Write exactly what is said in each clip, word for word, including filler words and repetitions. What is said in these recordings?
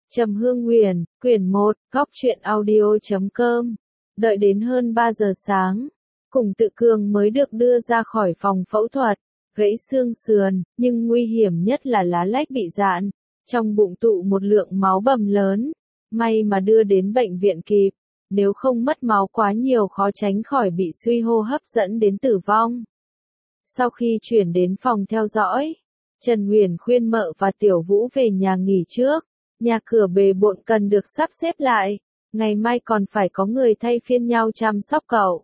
Trầm Hương Huyền, quyển một, góc truyện audio chấm com. Đợi đến hơn ba giờ sáng, Cùng Tự Cường mới được đưa ra khỏi phòng phẫu thuật, gãy xương sườn, nhưng nguy hiểm nhất là lá lách bị dạn, trong bụng tụ một lượng máu bầm lớn. May mà đưa đến bệnh viện kịp, nếu không mất máu quá nhiều khó tránh khỏi bị suy hô hấp dẫn đến tử vong. Sau khi chuyển đến phòng theo dõi, Trần Huyền khuyên Mợ và Tiểu Vũ về nhà nghỉ trước. Nhà cửa bề bộn cần được sắp xếp lại, ngày mai còn phải có người thay phiên nhau chăm sóc cậu.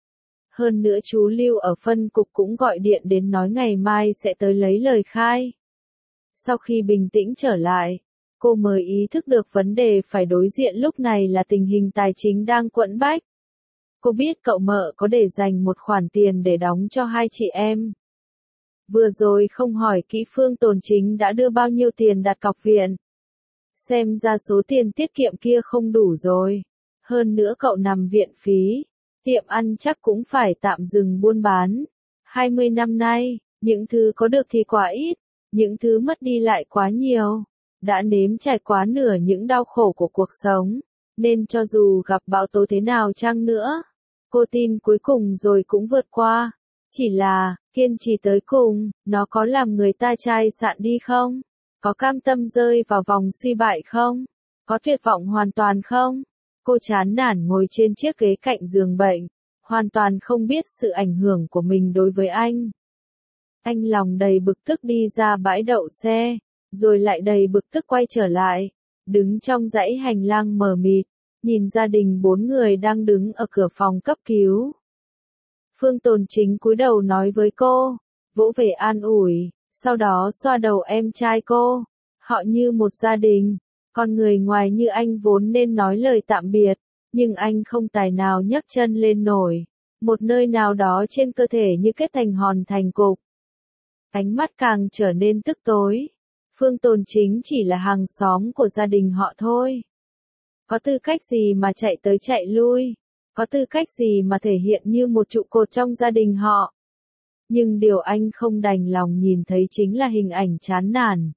Hơn nữa chú Lưu ở phân cục cũng gọi điện đến nói ngày mai sẽ tới lấy lời khai. Sau khi bình tĩnh trở lại, cô mới ý thức được vấn đề phải đối diện lúc này là tình hình tài chính đang quẫn bách. Cô biết cậu Mợ có để dành một khoản tiền để đóng cho hai chị em. Vừa rồi không hỏi kỹ Phương Tồn Chính đã đưa bao nhiêu tiền đặt cọc viện. Xem ra số tiền tiết kiệm kia không đủ rồi. Hơn nữa cậu nằm viện phí, tiệm ăn chắc cũng phải tạm dừng buôn bán. hai mươi năm nay, những thứ có được thì quá ít, những thứ mất đi lại quá nhiều. Đã nếm trải quá nửa những đau khổ của cuộc sống, nên cho dù gặp bão tố thế nào chăng nữa, cô tin cuối cùng rồi cũng vượt qua. Chỉ là, kiên trì tới cùng, nó có làm người ta chai sạn đi không? Có cam tâm rơi vào vòng suy bại không? Có tuyệt vọng hoàn toàn không? Cô chán nản ngồi trên chiếc ghế cạnh giường bệnh, hoàn toàn không biết sự ảnh hưởng của mình đối với anh. Anh lòng đầy bực tức đi ra bãi đậu xe, rồi lại đầy bực tức quay trở lại, đứng trong dãy hành lang mờ mịt, nhìn gia đình bốn người đang đứng ở cửa phòng cấp cứu. Phương Tồn Chính cúi đầu nói với cô, vỗ về an ủi. Sau đó xoa đầu em trai cô, họ như một gia đình, con người ngoài như anh vốn nên nói lời tạm biệt, nhưng anh không tài nào nhấc chân lên nổi, một nơi nào đó trên cơ thể như kết thành hòn thành cục. Ánh mắt càng trở nên tức tối, Phương Tồn Chính chỉ là hàng xóm của gia đình họ thôi. Có tư cách gì mà chạy tới chạy lui, có tư cách gì mà thể hiện như một trụ cột trong gia đình họ. Nhưng điều anh không đành lòng nhìn thấy chính là hình ảnh chán nản.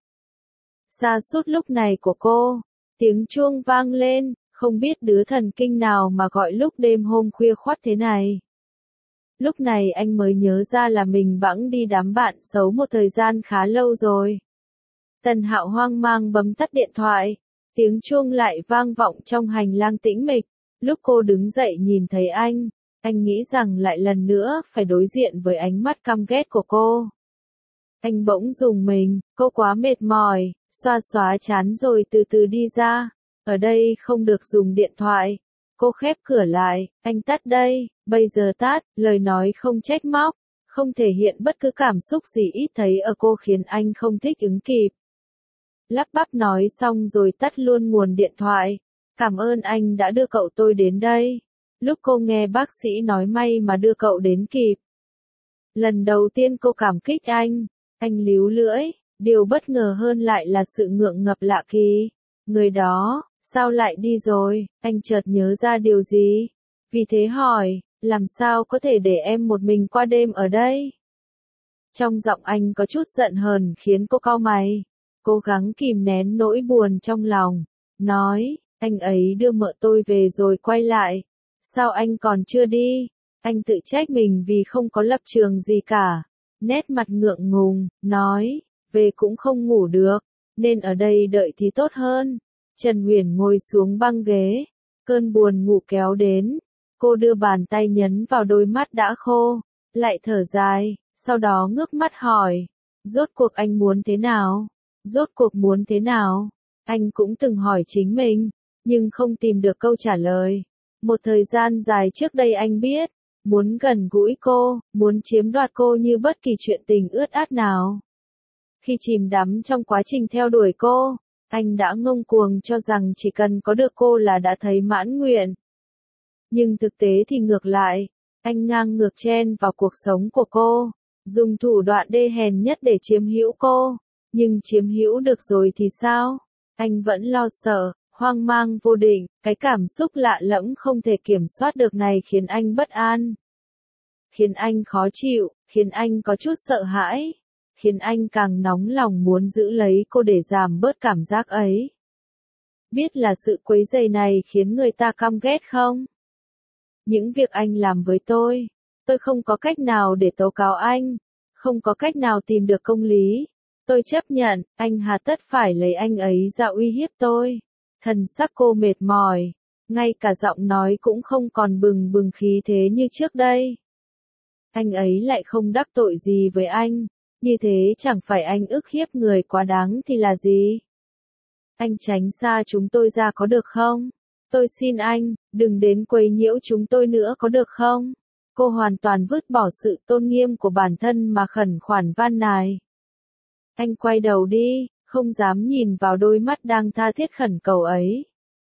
Xa suốt lúc này của cô, tiếng chuông vang lên, không biết đứa thần kinh nào mà gọi lúc đêm hôm khuya khoắt thế này. Lúc này anh mới nhớ ra là mình bẵng đi đám bạn xấu một thời gian khá lâu rồi. Tần Hạo hoang mang bấm tắt điện thoại, tiếng chuông lại vang vọng trong hành lang tĩnh mịch. Lúc cô đứng dậy nhìn thấy anh, anh nghĩ rằng lại lần nữa phải đối diện với ánh mắt căm ghét của cô. Anh bỗng rùng mình, cô quá mệt mỏi, xoa xóa chán rồi từ từ đi ra. Ở đây không được dùng điện thoại. Cô khép cửa lại, anh tắt đây, bây giờ tắt, lời nói không trách móc, không thể hiện bất cứ cảm xúc gì ít thấy ở cô khiến anh không thích ứng kịp. Lắp bắp nói xong rồi tắt luôn nguồn điện thoại. Cảm ơn anh đã đưa cậu tôi đến đây. Lúc cô nghe bác sĩ nói may mà đưa cậu đến kịp. Lần đầu tiên cô cảm kích anh, anh líu lưỡi, điều bất ngờ hơn lại là sự ngượng ngập lạ kỳ. Người đó, sao lại đi rồi, anh chợt nhớ ra điều gì. Vì thế hỏi, làm sao có thể để em một mình qua đêm ở đây? Trong giọng anh có chút giận hờn khiến cô cau mày, cố gắng kìm nén nỗi buồn trong lòng, nói, anh ấy đưa mợ tôi về rồi quay lại. Sao anh còn chưa đi? Anh tự trách mình vì không có lập trường gì cả. Nét mặt ngượng ngùng, nói, về cũng không ngủ được, nên ở đây đợi thì tốt hơn. Trần Huyền ngồi xuống băng ghế, cơn buồn ngủ kéo đến. Cô đưa bàn tay nhấn vào đôi mắt đã khô, lại thở dài, sau đó ngước mắt hỏi, rốt cuộc anh muốn thế nào? Rốt cuộc muốn thế nào? Anh cũng từng hỏi chính mình, nhưng không tìm được câu trả lời. Một thời gian dài trước đây anh biết, muốn gần gũi cô, muốn chiếm đoạt cô như bất kỳ chuyện tình ướt át nào. Khi chìm đắm trong quá trình theo đuổi cô, anh đã ngông cuồng cho rằng chỉ cần có được cô là đã thấy mãn nguyện. Nhưng thực tế thì ngược lại, anh ngang ngược chen vào cuộc sống của cô, dùng thủ đoạn đê hèn nhất để chiếm hữu cô. Nhưng chiếm hữu được rồi thì sao? Anh vẫn lo sợ, hoang mang vô định, cái cảm xúc lạ lẫm không thể kiểm soát được này khiến anh bất an. Khiến anh khó chịu, khiến anh có chút sợ hãi, khiến anh càng nóng lòng muốn giữ lấy cô để giảm bớt cảm giác ấy. Biết là sự quấy rầy này khiến người ta căm ghét không? Những việc anh làm với tôi, tôi không có cách nào để tố cáo anh, không có cách nào tìm được công lý. Tôi chấp nhận, anh hà tất phải lấy anh ấy ra uy hiếp tôi. Thần sắc cô mệt mỏi, ngay cả giọng nói cũng không còn bừng bừng khí thế như trước đây. Anh ấy lại không đắc tội gì với anh, như thế chẳng phải anh ức hiếp người quá đáng thì là gì? Anh tránh xa chúng tôi ra có được không? Tôi xin anh, đừng đến quấy nhiễu chúng tôi nữa có được không? Cô hoàn toàn vứt bỏ sự tôn nghiêm của bản thân mà khẩn khoản van nài. Anh quay đầu đi, không dám nhìn vào đôi mắt đang tha thiết khẩn cầu ấy.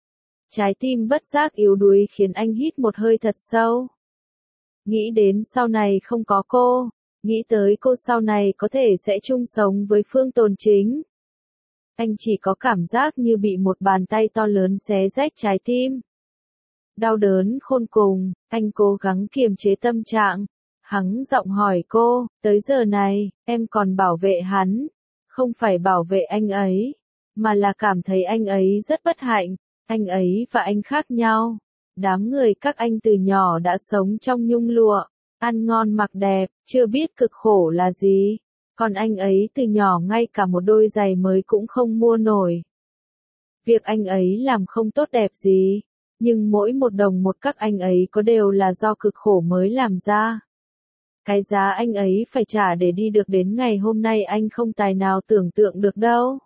Trái tim bất giác yếu đuối khiến anh hít một hơi thật sâu. Nghĩ đến sau này không có cô, nghĩ tới cô sau này có thể sẽ chung sống với Phương Tồn Chính. Anh chỉ có cảm giác như bị một bàn tay to lớn xé rách trái tim. Đau đớn khôn cùng, anh cố gắng kiềm chế tâm trạng, hắng giọng hỏi cô, tới giờ này, em còn bảo vệ hắn, không phải bảo vệ anh ấy, mà là cảm thấy anh ấy rất bất hạnh, anh ấy và anh khác nhau. Đám người các anh từ nhỏ đã sống trong nhung lụa, ăn ngon mặc đẹp, chưa biết cực khổ là gì. Còn anh ấy từ nhỏ ngay cả một đôi giày mới cũng không mua nổi. Việc anh ấy làm không tốt đẹp gì, nhưng mỗi một đồng một các anh ấy có đều là do cực khổ mới làm ra. Cái giá anh ấy phải trả để đi được đến ngày hôm nay anh không tài nào tưởng tượng được đâu.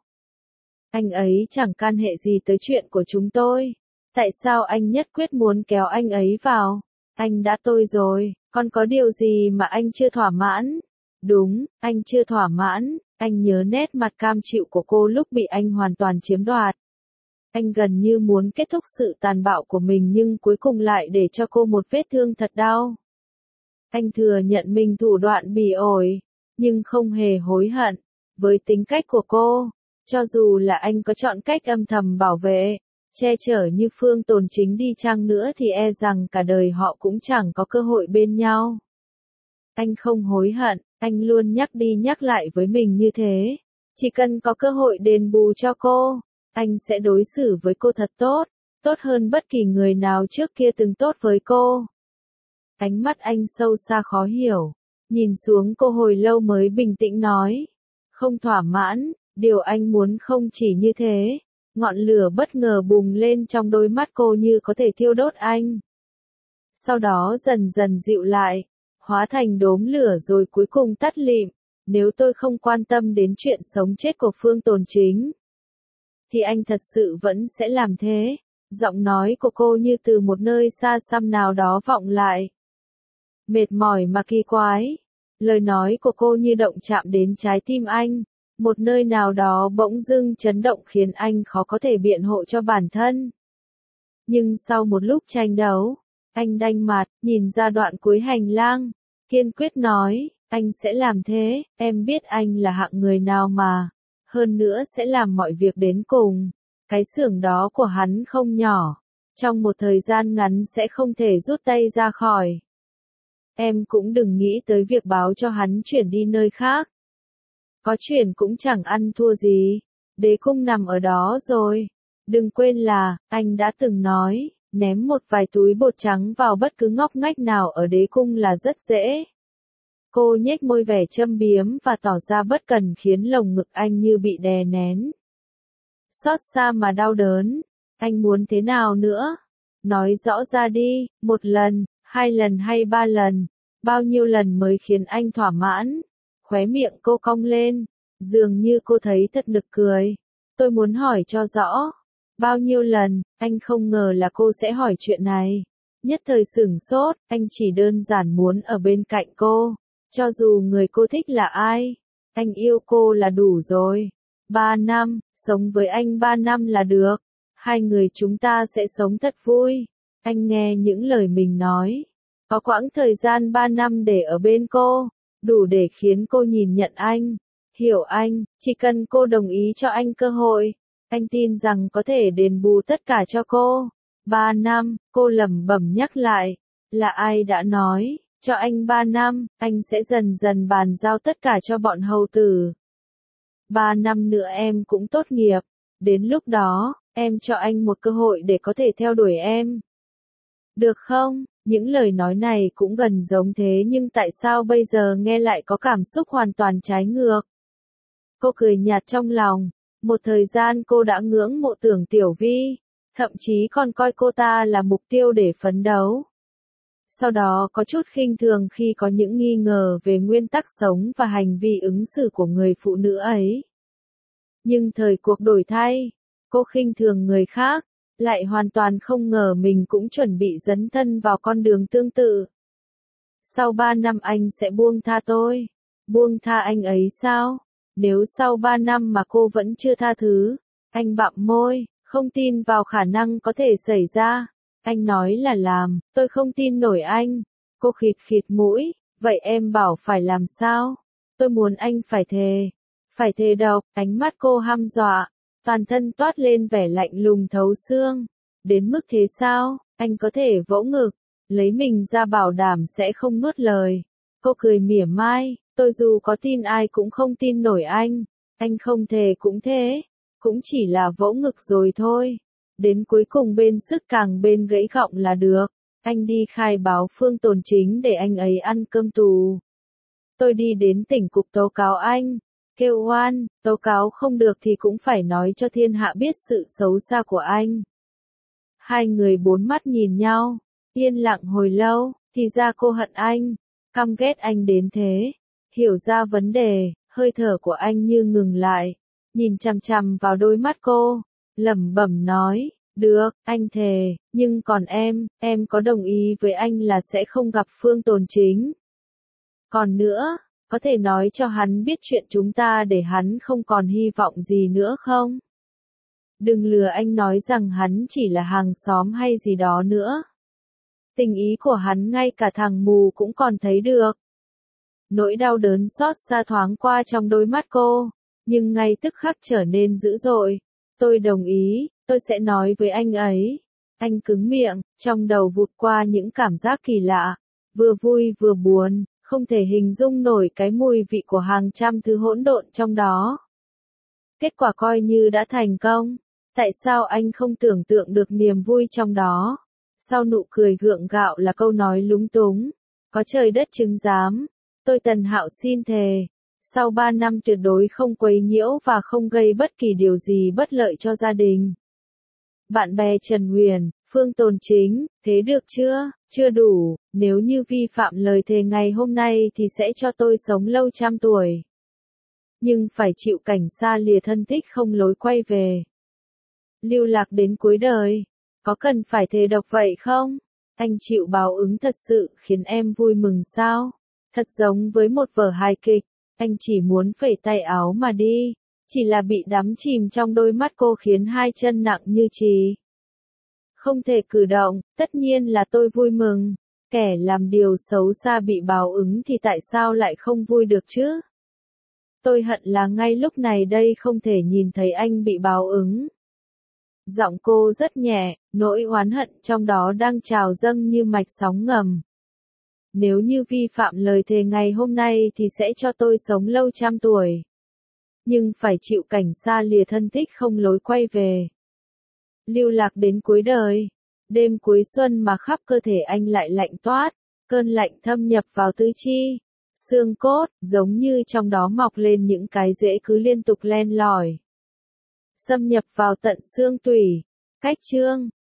Anh ấy chẳng can hệ gì tới chuyện của chúng tôi. Tại sao anh nhất quyết muốn kéo anh ấy vào? Anh đã tôi rồi, còn có điều gì mà anh chưa thỏa mãn? Đúng, anh chưa thỏa mãn, anh nhớ nét mặt cam chịu của cô lúc bị anh hoàn toàn chiếm đoạt. Anh gần như muốn kết thúc sự tàn bạo của mình nhưng cuối cùng lại để cho cô một vết thương thật đau. Anh thừa nhận mình thủ đoạn bỉ ổi, nhưng không hề hối hận. Với tính cách của cô, cho dù là anh có chọn cách âm thầm bảo vệ, che chở như Phương Tồn Chính đi chăng nữa thì e rằng cả đời họ cũng chẳng có cơ hội bên nhau. Anh không hối hận, anh luôn nhắc đi nhắc lại với mình như thế. Chỉ cần có cơ hội đền bù cho cô, anh sẽ đối xử với cô thật tốt, tốt hơn bất kỳ người nào trước kia từng tốt với cô. Ánh mắt anh sâu xa khó hiểu, nhìn xuống cô hồi lâu mới bình tĩnh nói. Không thỏa mãn, điều anh muốn không chỉ như thế. Ngọn lửa bất ngờ bùng lên trong đôi mắt cô như có thể thiêu đốt anh. Sau đó dần dần dịu lại, hóa thành đốm lửa rồi cuối cùng tắt lịm. Nếu tôi không quan tâm đến chuyện sống chết của Phương Tồn Chính, thì anh thật sự vẫn sẽ làm thế. Giọng nói của cô như từ một nơi xa xăm nào đó vọng lại. Mệt mỏi mà kỳ quái. Lời nói của cô như động chạm đến trái tim anh. Một nơi nào đó bỗng dưng chấn động khiến anh khó có thể biện hộ cho bản thân. Nhưng sau một lúc tranh đấu, anh đanh mặt, nhìn ra đoạn cuối hành lang, kiên quyết nói, anh sẽ làm thế, em biết anh là hạng người nào mà, hơn nữa sẽ làm mọi việc đến cùng. Cái xưởng đó của hắn không nhỏ, trong một thời gian ngắn sẽ không thể rút tay ra khỏi. Em cũng đừng nghĩ tới việc báo cho hắn chuyển đi nơi khác. Có chuyển cũng chẳng ăn thua gì, đế cung nằm ở đó rồi. Đừng quên là, anh đã từng nói, ném một vài túi bột trắng vào bất cứ ngóc ngách nào ở đế cung là rất dễ. Cô nhếch môi vẻ châm biếm và tỏ ra bất cần khiến lồng ngực anh như bị đè nén. Xót xa mà đau đớn, anh muốn thế nào nữa? Nói rõ ra đi, một lần, hai lần hay ba lần, bao nhiêu lần mới khiến anh thỏa mãn? Khóe miệng cô cong lên, dường như cô thấy thật nực cười. Tôi muốn hỏi cho rõ. Bao nhiêu lần, anh không ngờ là cô sẽ hỏi chuyện này. Nhất thời sửng sốt, anh chỉ đơn giản muốn ở bên cạnh cô. Cho dù người cô thích là ai, anh yêu cô là đủ rồi. Ba năm, sống với anh ba năm là được. Hai người chúng ta sẽ sống thật vui. Anh nghe những lời mình nói. Có quãng thời gian ba năm để ở bên cô, đủ để khiến cô nhìn nhận anh, hiểu anh, chỉ cần cô đồng ý cho anh cơ hội, anh tin rằng có thể đền bù tất cả cho cô. Ba năm, cô lẩm bẩm nhắc lại, là ai đã nói, cho anh ba năm, anh sẽ dần dần bàn giao tất cả cho bọn hầu tử. Ba năm nữa em cũng tốt nghiệp, đến lúc đó, Em cho anh một cơ hội để có thể theo đuổi em. Được không? Những lời nói này cũng gần giống thế nhưng tại sao bây giờ nghe lại có cảm xúc hoàn toàn trái ngược? Cô cười nhạt trong lòng. Một thời gian cô đã ngưỡng mộ Tưởng Tiểu Vi, thậm chí còn coi cô ta là mục tiêu để phấn đấu. Sau đó có chút khinh thường khi có những nghi ngờ về nguyên tắc sống và hành vi ứng xử của người phụ nữ ấy. Nhưng thời cuộc đổi thay, cô khinh thường người khác, lại hoàn toàn không ngờ mình cũng chuẩn bị dấn thân vào con đường tương tự. Sau ba năm anh sẽ buông tha tôi. Buông tha anh ấy sao? Nếu sau ba năm mà cô vẫn chưa tha thứ, anh bặm môi, không tin vào khả năng có thể xảy ra. Anh nói là làm, tôi không tin nổi anh. Cô khịt khịt mũi, vậy em bảo phải làm sao? Tôi muốn anh phải thề. Phải thề độc, ánh mắt cô hăm dọa, toàn thân toát lên vẻ lạnh lùng thấu xương. Đến mức thế sao? Anh có thể vỗ ngực, lấy mình ra bảo đảm sẽ không nuốt lời. Cô cười mỉa mai, tôi dù có tin ai cũng không tin nổi anh. Anh không thề cũng thế, cũng chỉ là vỗ ngực rồi thôi. Đến cuối cùng bên sức càng bên gãy gọng là được. Anh đi khai báo Phương Tồn Chính để anh ấy ăn cơm tù. Tôi đi đến tỉnh cục tố cáo anh. Kêu oan, tố cáo không được thì cũng phải nói cho thiên hạ biết sự xấu xa của anh. Hai người bốn mắt nhìn nhau, yên lặng hồi lâu, thì ra cô hận anh, căm ghét anh đến thế. Hiểu ra vấn đề, hơi thở của anh như ngừng lại, nhìn chằm chằm vào đôi mắt cô, lẩm bẩm nói, được, anh thề, nhưng còn em, em có đồng ý với anh là sẽ không gặp Phương Tồn Chính. Còn nữa, có thể nói cho hắn biết chuyện chúng ta để hắn không còn hy vọng gì nữa không? Đừng lừa anh nói rằng hắn chỉ là hàng xóm hay gì đó nữa. Tình ý của hắn ngay cả thằng mù cũng còn thấy được. Nỗi đau đớn xót xa thoáng qua trong đôi mắt cô, nhưng ngay tức khắc trở nên dữ dội. Tôi đồng ý, tôi sẽ nói với anh ấy. Anh cứng miệng, trong đầu vụt qua những cảm giác kỳ lạ, vừa vui vừa buồn, không thể hình dung nổi cái mùi vị của hàng trăm thứ hỗn độn trong đó. Kết quả coi như đã thành công. Tại sao anh không tưởng tượng được niềm vui trong đó? Sau nụ cười gượng gạo là câu nói lúng túng. Có trời đất chứng giám. Tôi Tần Hạo xin thề. Sau ba năm tuyệt đối không quấy nhiễu và không gây bất kỳ điều gì bất lợi cho gia đình. Bạn bè Trần Huyền, Phương Tồn Chính, thế được chưa? Chưa đủ, nếu như vi phạm lời thề ngày hôm nay thì sẽ cho tôi sống lâu trăm tuổi. Nhưng phải chịu cảnh xa lìa thân thích không lối quay về. Lưu lạc đến cuối đời, có cần phải thề độc vậy không? Anh chịu báo ứng thật sự khiến em vui mừng sao? Thật giống với một vở hài kịch, anh chỉ muốn phẩy tay áo mà đi, chỉ là bị đắm chìm trong đôi mắt cô khiến hai chân nặng như chì. Không thể cử động, tất nhiên là tôi vui mừng, kẻ làm điều xấu xa bị báo ứng thì tại sao lại không vui được chứ? Tôi hận là ngay lúc này đây không thể nhìn thấy anh bị báo ứng. Giọng cô rất nhẹ, nỗi oán hận trong đó đang trào dâng như mạch sóng ngầm. Nếu như vi phạm lời thề ngày hôm nay thì sẽ cho tôi sống lâu trăm tuổi. Nhưng phải chịu cảnh xa lìa thân thích không lối quay về. Lưu lạc đến cuối đời. Đêm cuối xuân mà khắp cơ thể anh lại lạnh toát. Cơn lạnh thâm nhập vào tứ chi. Xương cốt, giống như trong đó mọc lên những cái rễ cứ liên tục len lỏi. Xâm nhập vào tận xương tủy. Cách chương.